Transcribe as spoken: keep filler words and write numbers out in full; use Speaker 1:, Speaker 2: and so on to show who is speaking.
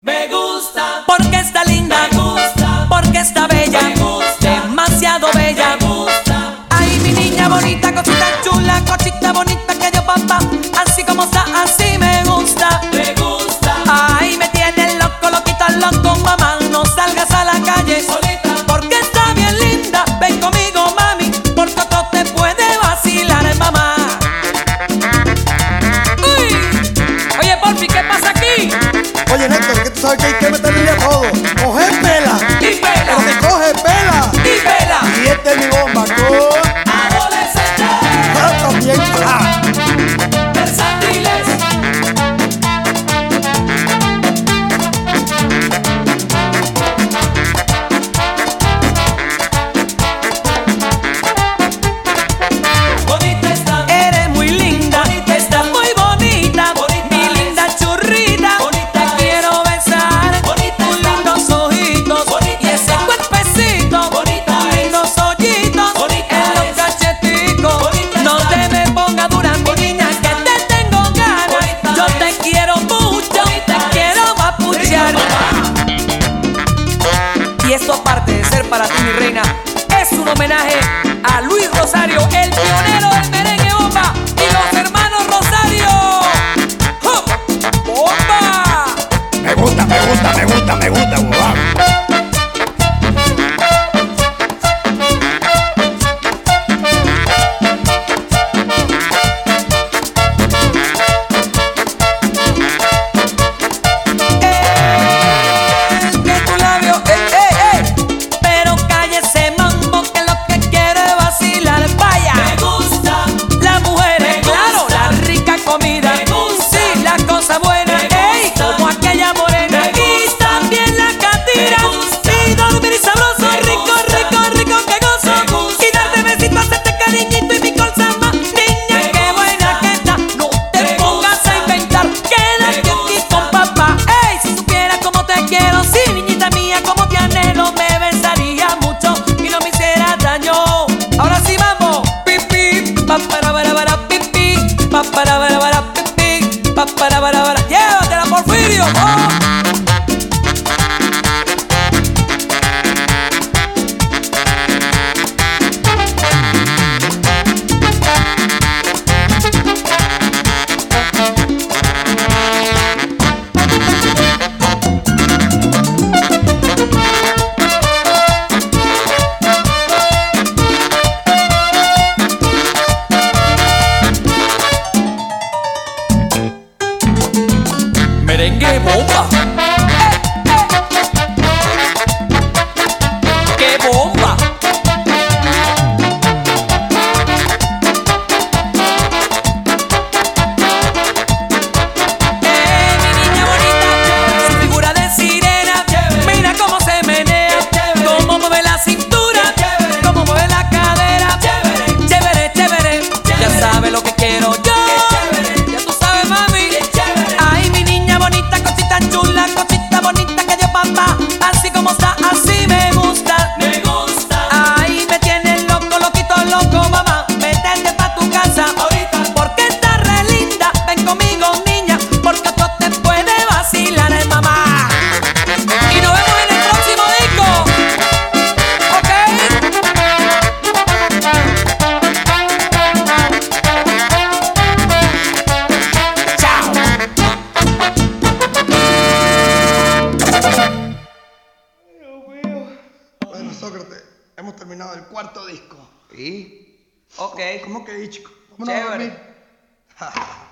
Speaker 1: Me gusta, porque está linda, me gusta, porque está bella, me gusta, demasiado bella, me gusta. Ay, mi niña bonita, cosita chula, cosita bonita que yo papá, así como está, así me gusta, me gusta. Ay, me tiene loco, loquito, loco, mamá, no salgas a la calle solita, porque está bien linda. Ven conmigo, mami, porque otro te puede vacilar, mamá. Uy, oye, Porfi, ¿qué pasa aquí?
Speaker 2: Oye, Néstor, que tú sabes que hay que meterle a todo. Coge pela.
Speaker 1: Y pela.
Speaker 2: Pero que coge pela.
Speaker 1: Y pela.
Speaker 2: Y esta es mi bomba con
Speaker 1: Adolescente.
Speaker 2: ah, también. Ah.
Speaker 1: Versátiles. Bonita está. Eres muy linda. Bonita estás muy bonita. Bonita mi linda churrita. Bonita te quiero besar. Bonita tus lindos ojitos. Bonita y ese cuerpecito. Bonita lindos hoyitos. Bonita en los cacheticos. Bonita no te me pongas dura, mi niña, que te tengo ganas. Bonita yo te quiero mucho. Bonita te quiero mapuchear. Y esto, aparte de ser para ti, mi reina, es un homenaje a Luis Rosario, el pionero del merengue bomba, y los hermanos Rosario. ¡Ja! ¡Bomba!
Speaker 2: Me gusta, me gusta, me gusta, me gusta, guau.
Speaker 1: Es que tu labio, eh, eh, eh. Pero cállese, mambo, que lo que quiere es vacilar. Vaya, me gusta las mujeres, claro, la rica comida, me gusta, sí, las cosas buenas, ey, como aquella morena, y también la catira, y dormir y sabroso, rico, rico, rico, que gozo, y darte besitos, hacerte cariñito y mi colza más. Niña, qué buena que está, no te pongas a inventar, quédate aquí con papá. Ey, si supiera cómo te quiero, sí, niñita mía, como te anhelo, me besaría mucho y no me hiciera daño. Ahora sí, vamos, pipi, pa para para para pipi, pa para para para pipi, pa para para para, llévatela, Porfirio. Oh. Merengue bomba. ¡Qué bomba! ¡Eh, mi niña bonita! Su figura de sirena. Mira cómo se menea, cómo mueve la cintura, cómo mueve la cadera. Chévere, chévere, ya sabe lo que quiero yo. Ya tú sabes, mami. Ay, mi niña bonita, cosita chula, cosita bonita que yo papá, así como está, así me gusta. Me gusta. Ay, me tiene loco, loquito, loco, mamá. Métete pa' tu casa ahorita, porque está re linda. Ven conmigo, niña, porque otro te puede vacilar, eh, mamá. Y nos vemos en el próximo disco. ¿Ok? Chao.
Speaker 2: Bueno, Sócrates, hemos terminado el cuarto disco.
Speaker 1: Sí. Ok.
Speaker 2: ¿Cómo que dicho? Vámonos a
Speaker 1: Chévere.
Speaker 2: dormir.